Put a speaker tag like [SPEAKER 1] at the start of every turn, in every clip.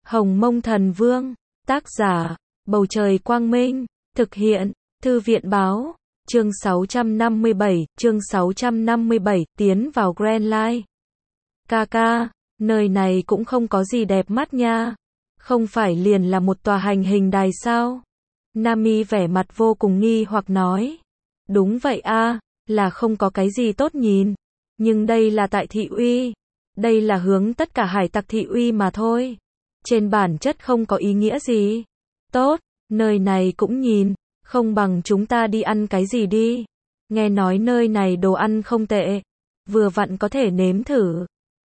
[SPEAKER 1] Hồng Mông Thần Vương, tác giả, Bầu Trời Quang Minh, thực hiện, Thư viện Báo, chương 657, tiến vào Grand Line. Ca, nơi này cũng không có gì đẹp mắt nha. Không phải liền là một tòa hành hình đài sao? Nami vẻ mặt vô cùng nghi hoặc nói. Đúng vậy a, là không có cái gì tốt nhìn. Nhưng đây là tại thị uy. Đây là hướng tất cả hải tặc thị uy mà thôi. Trên bản chất không có ý nghĩa gì. Tốt, nơi này cũng nhìn. Không bằng chúng ta đi ăn cái gì đi. Nghe nói nơi này đồ ăn không tệ. Vừa vặn có thể nếm thử.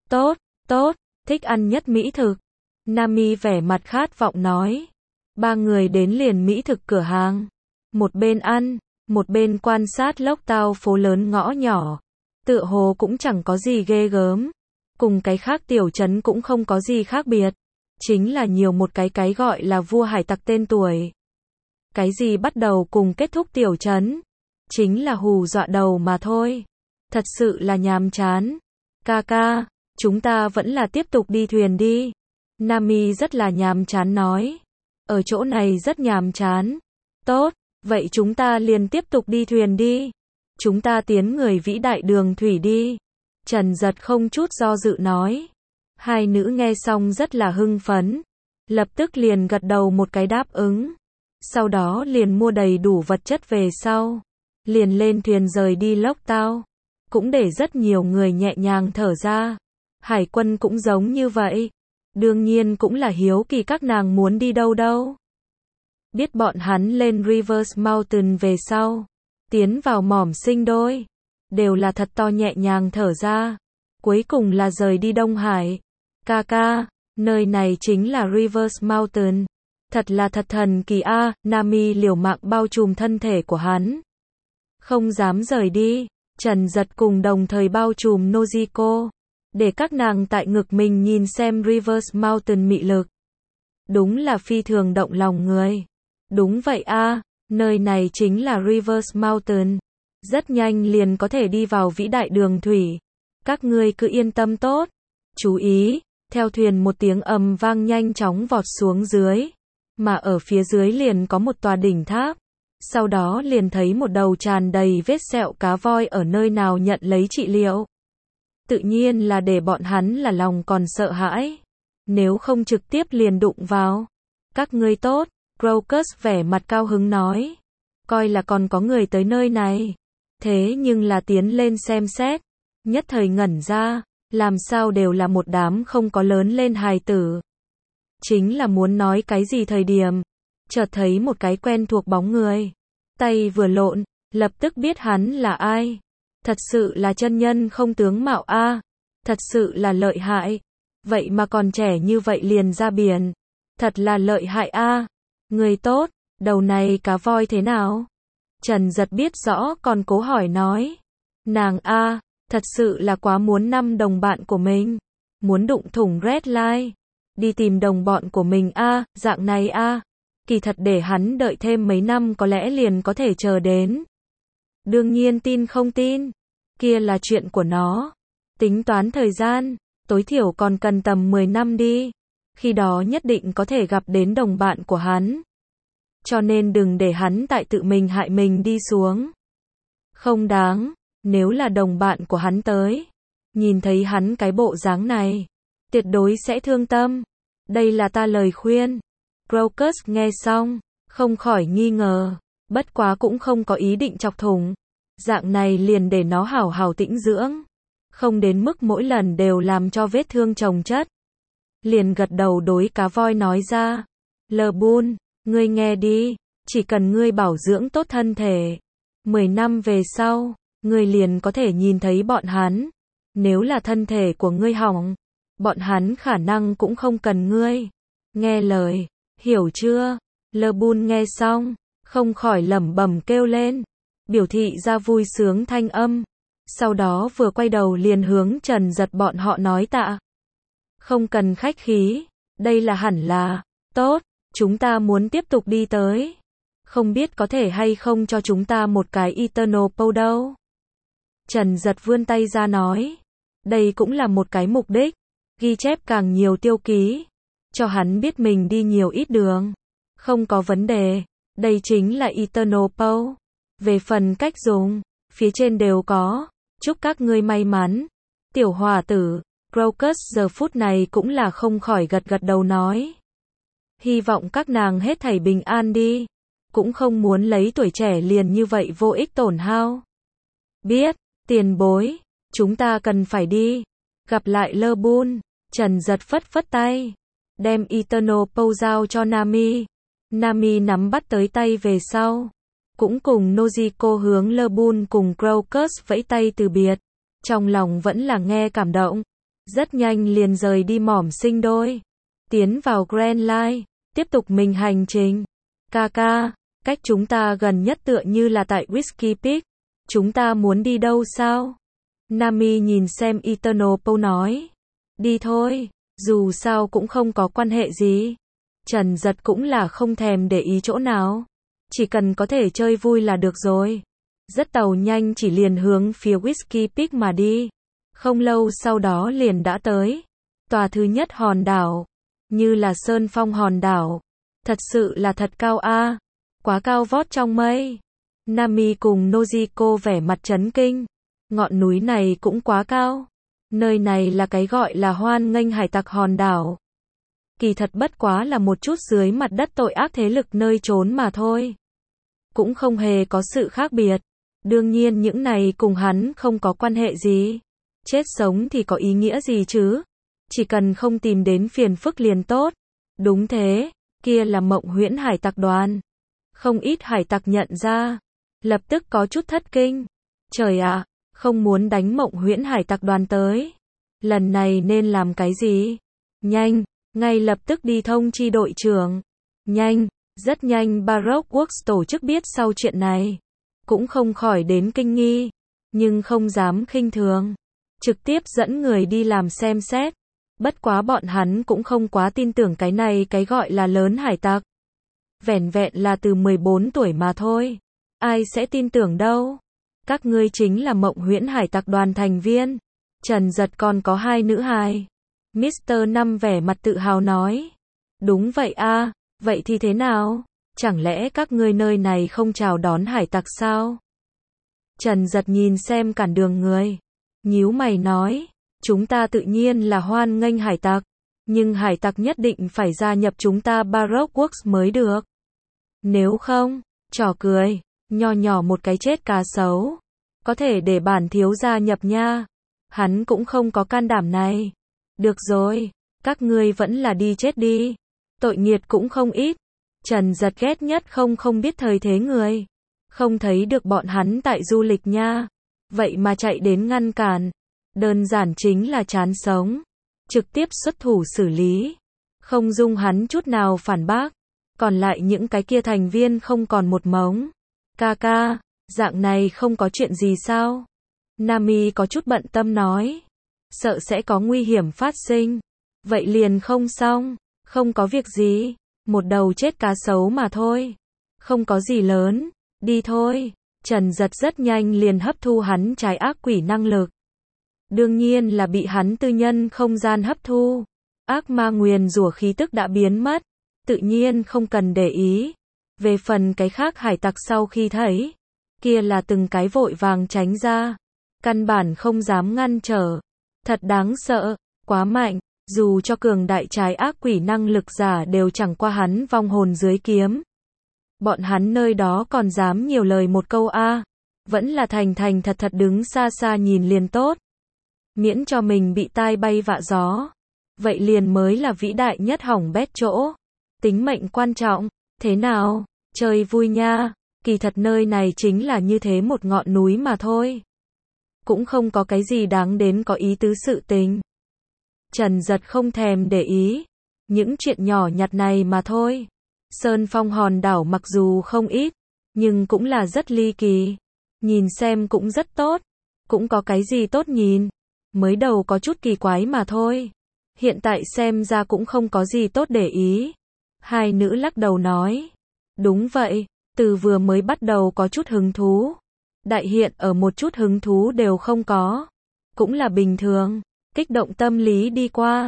[SPEAKER 1] Tốt, thích ăn nhất mỹ thực. Nami vẻ mặt khát vọng nói. Ba người đến liền mỹ thực cửa hàng. Một bên ăn, một bên quan sát lốc tao phố lớn ngõ nhỏ. Tựa hồ cũng chẳng có gì ghê gớm. Cùng cái khác tiểu trấn cũng không có gì khác biệt. Chính là nhiều một cái gọi là vua hải tặc tên tuổi. Cái gì bắt đầu cùng kết thúc tiểu trấn. Chính là hù dọa đầu mà thôi. Thật sự là nhàm chán. Ca, chúng ta vẫn là tiếp tục đi thuyền đi. Nami rất là nhàm chán nói. Ở chỗ này rất nhàm chán. Tốt, vậy chúng ta liền tiếp tục đi thuyền đi. Chúng ta tiến người vĩ đại đường thủy đi. Trần Giật không chút do dự nói. Hai nữ nghe xong rất là hưng phấn. Lập tức liền gật đầu một cái đáp ứng. Sau đó liền mua đầy đủ vật chất về sau. Liền lên thuyền rời đi lốc tao. Cũng để rất nhiều người nhẹ nhàng thở ra. Hải quân cũng giống như vậy. Đương nhiên cũng là hiếu kỳ các nàng muốn đi đâu. Biết bọn hắn lên Rivers Mountain về sau. Tiến vào mỏm sinh đôi. Đều là thật to nhẹ nhàng thở ra. Cuối cùng là rời đi Đông Hải. Ca, nơi này chính là Rivers Mountain. Thật là thật thần kỳ a. Nami liều mạng bao trùm thân thể của hắn. Không dám rời đi. Trần Giật cùng đồng thời bao trùm Nojiko. Để các nàng tại ngực mình nhìn xem Rivers Mountain mị lực. Đúng là phi thường động lòng người. Đúng vậy a, nơi này chính là Rivers Mountain. Rất nhanh liền có thể đi vào vĩ đại đường thủy. Các ngươi cứ yên tâm tốt. Chú ý, theo thuyền một tiếng ầm vang nhanh chóng vọt xuống dưới. Mà ở phía dưới liền có một tòa đỉnh tháp. Sau đó liền thấy một đầu tràn đầy vết sẹo cá voi ở nơi nào nhận lấy trị liệu. Tự nhiên là để bọn hắn là lòng còn sợ hãi. Nếu không trực tiếp liền đụng vào. Các ngươi tốt, Crocus vẻ mặt cao hứng nói. Coi là còn có người tới nơi này. Thế nhưng là tiến lên xem xét. Nhất thời ngẩn ra. Làm sao đều là một đám không có lớn lên hài tử. Chính là muốn nói cái gì thời điểm. Chợt thấy một cái quen thuộc bóng người. Tay vừa lộn, lập tức biết hắn là ai. Thật sự là chân nhân không tướng mạo a. Thật sự là lợi hại. Vậy mà còn trẻ như vậy liền ra biển. Thật là lợi hại a. Người tốt, đầu này cá voi thế nào? Trần Giật biết rõ còn cố hỏi nói. Nàng a, thật sự là quá muốn năm đồng bạn của mình. Muốn đụng thủng Red Line. Đi tìm đồng bọn của mình a, dạng này a. Kỳ thật để hắn đợi thêm mấy năm có lẽ liền có thể chờ đến. Đương nhiên tin không tin. Kia là chuyện của nó. Tính toán thời gian, tối thiểu còn cần tầm 10 năm đi. Khi đó nhất định có thể gặp đến đồng bạn của hắn. Cho nên đừng để hắn tại tự mình hại mình đi xuống. Không đáng, nếu là đồng bạn của hắn tới. Nhìn thấy hắn cái bộ dáng này. Tuyệt đối sẽ thương tâm. Đây là ta lời khuyên. Crocus nghe xong, không khỏi nghi ngờ. Bất quá cũng không có ý định chọc thủng. Dạng này liền để nó hảo hảo tĩnh dưỡng. Không đến mức mỗi lần đều làm cho vết thương chồng chất. Liền gật đầu đối cá voi nói ra. Lbun, ngươi nghe đi. Chỉ cần ngươi bảo dưỡng tốt thân thể. 10 năm về sau, ngươi liền có thể nhìn thấy bọn hắn. Nếu là thân thể của ngươi hỏng, bọn hắn khả năng cũng không cần ngươi. Nghe lời, hiểu chưa? Lbun nghe xong, không khỏi lẩm bẩm kêu lên. Biểu thị ra vui sướng thanh âm. Sau đó vừa quay đầu liền hướng Trần Giật bọn họ nói tạ. Không cần khách khí. Đây là hẳn là. Tốt, chúng ta muốn tiếp tục đi tới. Không biết có thể hay không cho chúng ta một cái Eternal Powder. Trần Giật vươn tay ra nói. Đây cũng là một cái mục đích. Ghi chép càng nhiều tiêu ký. cho hắn biết mình đi nhiều ít đường. Không có vấn đề, đây chính là Eternal Pole. Về phần cách dùng, phía trên đều có, chúc các ngươi may mắn. Tiểu hòa tử, Crocus giờ phút này cũng là không khỏi gật gật đầu nói. Hy vọng các nàng hết thảy bình an đi, cũng không muốn lấy tuổi trẻ liền như vậy vô ích tổn hao. Biết, tiền bối, chúng ta cần phải đi. Gặp lại Lơ Bun, Trần giật phất phất tay, đem Eternal Pole giao cho Nami. Nami nắm bắt tới tay về sau, cũng cùng Nojiko hướng Lơ Bun cùng Crocus vẫy tay từ biệt, trong lòng vẫn là nghe cảm động, rất nhanh liền rời đi mỏm sinh đôi, tiến vào Grand Line, tiếp tục mình hành trình. Kaka, cách chúng ta gần nhất tựa như là tại Whiskey Peak, chúng ta muốn đi đâu sao? Nami nhìn xem Eternal Pole nói, đi thôi, dù sao cũng không có quan hệ gì. Trần giật cũng là không thèm để ý chỗ nào, chỉ cần có thể chơi vui là được rồi. Rất tàu nhanh chỉ liền hướng phía Whiskey Peak mà đi, không lâu sau đó liền đã tới. Tòa thứ nhất hòn đảo, như là Sơn Phong hòn đảo, thật sự là thật cao a, quá cao vót trong mây. Nami cùng Nojiko vẻ mặt chấn kinh, ngọn núi này cũng quá cao, nơi này là cái gọi là hoan nghênh hải tặc hòn đảo. Kỳ thật bất quá là một chút dưới mặt đất tội ác thế lực nơi trốn mà thôi, cũng không hề có sự khác biệt. Đương nhiên những này cùng hắn không có quan hệ gì, chết sống thì có ý nghĩa gì chứ, chỉ cần không tìm đến phiền phức liền tốt. Đúng thế, kia là Mộng Huyễn hải tặc đoàn. Không ít hải tặc nhận ra, lập tức có chút thất kinh. Trời ạ, không muốn đánh Mộng Huyễn hải tặc đoàn tới, lần này nên làm cái gì? Nhanh, ngay lập tức đi thông chi đội trưởng. Nhanh, rất nhanh Baroque Works tổ chức biết sau chuyện này, cũng không khỏi đến kinh nghi, nhưng không dám khinh thường, trực tiếp dẫn người đi làm xem xét. Bất quá bọn hắn cũng không quá tin tưởng cái này cái gọi là lớn hải tặc. Vẻn vẹn là từ 14 tuổi mà thôi, ai sẽ tin tưởng đâu. Các ngươi chính là Mộng Huyễn hải tặc đoàn thành viên. Trần giật còn có 2 nữ hài. Mr. Năm vẻ mặt tự hào nói. Đúng vậy a, vậy thì thế nào? Chẳng lẽ các ngươi nơi này không chào đón hải tặc sao? Trần giật nhìn xem cản đường người, nhíu mày nói, chúng ta tự nhiên là hoan nghênh hải tặc, nhưng hải tặc nhất định phải gia nhập chúng ta Baroque Works mới được. Nếu không, trò cười, nho nhỏ một cái chết cá sấu, có thể để bản thiếu gia nhập nha. Hắn cũng không có can đảm này. Được rồi, các ngươi vẫn là đi chết đi, tội nghiệt cũng không ít. Trần giật ghét nhất không biết thời thế người, không thấy được bọn hắn tại du lịch nha, vậy mà chạy đến ngăn cản, đơn giản chính là chán sống, trực tiếp xuất thủ xử lý, không dung hắn chút nào phản bác. Còn lại những cái kia thành viên không còn một mống. Kaka, dạng này không có chuyện gì sao? Nami có chút bận tâm nói, sợ sẽ có nguy hiểm phát sinh. Vậy liền không xong, không có việc gì, một đầu chết cá sấu mà thôi, không có gì lớn, đi thôi. Trần giật rất nhanh liền hấp thu hắn trái ác quỷ năng lực, đương nhiên là bị hắn tư nhân không gian hấp thu. Ác ma nguyền rủa khí tức đã biến mất, tự nhiên không cần để ý. Về phần cái khác hải tặc sau khi thấy, kia là từng cái vội vàng tránh ra, căn bản không dám ngăn trở. Thật đáng sợ, quá mạnh, dù cho cường đại trái ác quỷ năng lực giả đều chẳng qua hắn vong hồn dưới kiếm. Bọn hắn nơi đó còn dám nhiều lời một câu a, vẫn là thành thật đứng xa xa nhìn liền tốt. Miễn cho mình bị tai bay vạ gió, vậy liền mới là vĩ đại nhất hỏng bét chỗ. Tính mệnh quan trọng, thế nào, chơi vui nha, kỳ thật nơi này chính là như thế một ngọn núi mà thôi. Cũng không có cái gì đáng đến có ý tứ sự tình. Trần giật không thèm để ý, những chuyện nhỏ nhặt này mà thôi. Sơn Phong hòn đảo mặc dù không ít, nhưng cũng là rất ly kỳ. Nhìn xem cũng rất tốt, cũng có cái gì tốt nhìn. Mới đầu có chút kỳ quái mà thôi, hiện tại xem ra cũng không có gì tốt để ý. 2 nữ lắc đầu nói, đúng vậy, từ vừa mới bắt đầu có chút hứng thú, đại hiện ở một chút hứng thú đều không có, cũng là bình thường, kích động tâm lý đi qua.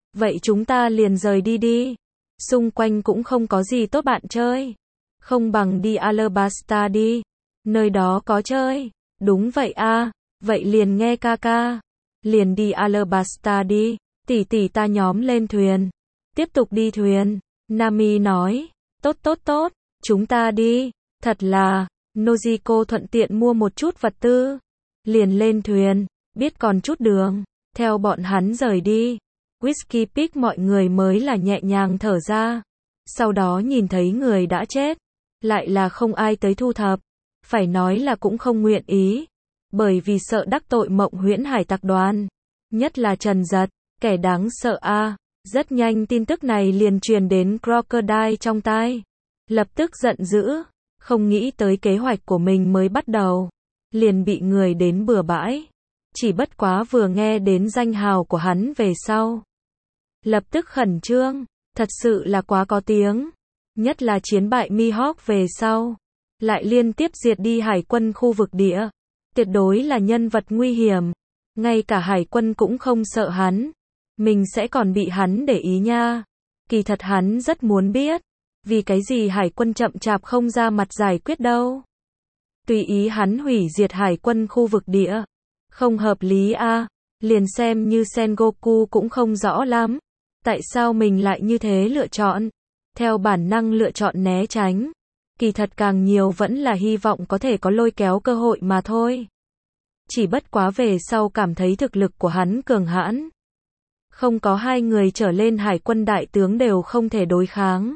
[SPEAKER 1] Vậy chúng ta liền rời đi đi. Xung quanh cũng không có gì tốt bạn chơi. Không bằng đi Alabasta đi. Nơi đó có chơi. Đúng vậy a, vậy liền nghe ca ca. Liền đi Alabasta đi. Tỷ tỷ ta nhóm lên thuyền. Tiếp tục đi thuyền. Nami nói. Tốt tốt tốt, chúng ta đi. Thật là, Nojiko thuận tiện mua một chút vật tư. Liền lên thuyền, biết còn chút đường. Theo bọn hắn rời đi. Whiskey Peak mọi người mới là nhẹ nhàng thở ra. Sau đó nhìn thấy người đã chết. Lại là không ai tới thu thập. Phải nói là cũng không nguyện ý. Bởi vì sợ đắc tội Mộng Huyễn Hải Tặc đoàn. Nhất là Trần Giật, kẻ đáng sợ a. Rất nhanh tin tức này liền truyền đến Crocodile trong tai. Lập tức giận dữ. Không nghĩ tới kế hoạch của mình mới bắt đầu. Liền bị người đến bừa bãi. Chỉ bất quá vừa nghe đến danh hào của hắn về sau. Lập tức khẩn trương. Thật sự là quá có tiếng. Nhất là chiến bại Mihawk về sau. Lại liên tiếp diệt đi hải quân khu vực địa. Tuyệt đối là nhân vật nguy hiểm. Ngay cả hải quân cũng không sợ hắn. Mình sẽ còn bị hắn để ý nha. Kỳ thật hắn rất muốn biết. Vì cái gì hải quân chậm chạp không ra mặt giải quyết đâu. Tùy ý hắn hủy diệt hải quân khu vực địa. Không hợp lý a. Liền xem như Sengoku cũng không rõ lắm. Tại sao mình lại như thế lựa chọn? Theo bản năng lựa chọn né tránh. Kỳ thật càng nhiều vẫn là hy vọng có thể có lôi kéo cơ hội mà thôi. Chỉ bất quá về sau cảm thấy thực lực của hắn cường hãn. Không có hai người trở lên hải quân đại tướng đều không thể đối kháng.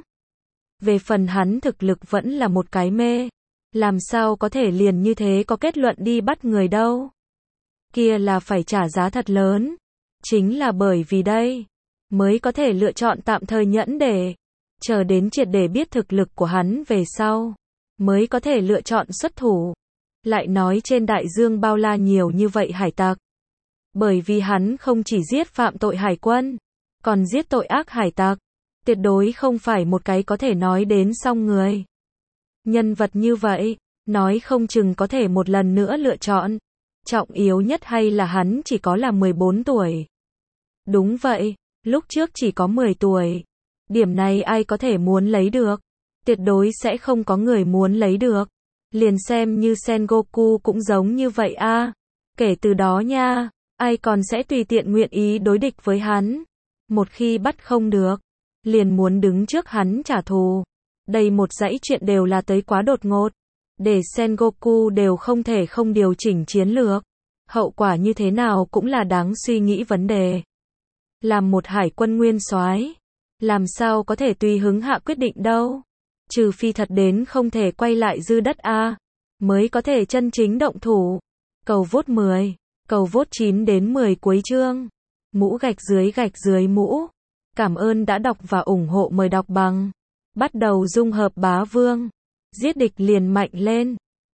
[SPEAKER 1] Về phần hắn thực lực vẫn là một cái mê. Làm sao có thể liền như thế có kết luận đi bắt người đâu. Kia là phải trả giá thật lớn. Chính là bởi vì đây. Mới có thể lựa chọn tạm thời nhẫn để. Chờ đến triệt để biết thực lực của hắn về sau. Mới có thể lựa chọn xuất thủ. Lại nói trên đại dương bao la nhiều như vậy hải tặc. Bởi vì hắn không chỉ giết phạm tội hải quân. Còn giết tội ác hải tặc. Tuyệt đối không phải một cái có thể nói đến xong người. Nhân vật như vậy. Nói không chừng có thể một lần nữa lựa chọn. Trọng yếu nhất hay là hắn chỉ có là 14 tuổi. Đúng vậy. Lúc trước chỉ có 10 tuổi. Điểm này ai có thể muốn lấy được. Tuyệt đối sẽ không có người muốn lấy được. Liền xem như Sengoku cũng giống như vậy a. Kể từ đó nha. Ai còn sẽ tùy tiện nguyện ý đối địch với hắn. Một khi bắt không được. Liền muốn đứng trước hắn trả thù. Đây một dãy chuyện đều là tới quá đột ngột. Để Sengoku đều không thể không điều chỉnh chiến lược. Hậu quả như thế nào cũng là đáng suy nghĩ vấn đề. Làm một hải quân nguyên soái, làm sao có thể tùy hứng hạ quyết định đâu. Trừ phi thật đến không thể quay lại dư đất a, mới có thể chân chính động thủ. Cầu vote 10, cầu vote 9 đến 10 cuối chương. Mũ gạch dưới mũ. Cảm ơn đã đọc và ủng hộ, mời đọc bằng. Bắt đầu dung hợp bá vương. Giết địch liền mạnh lên.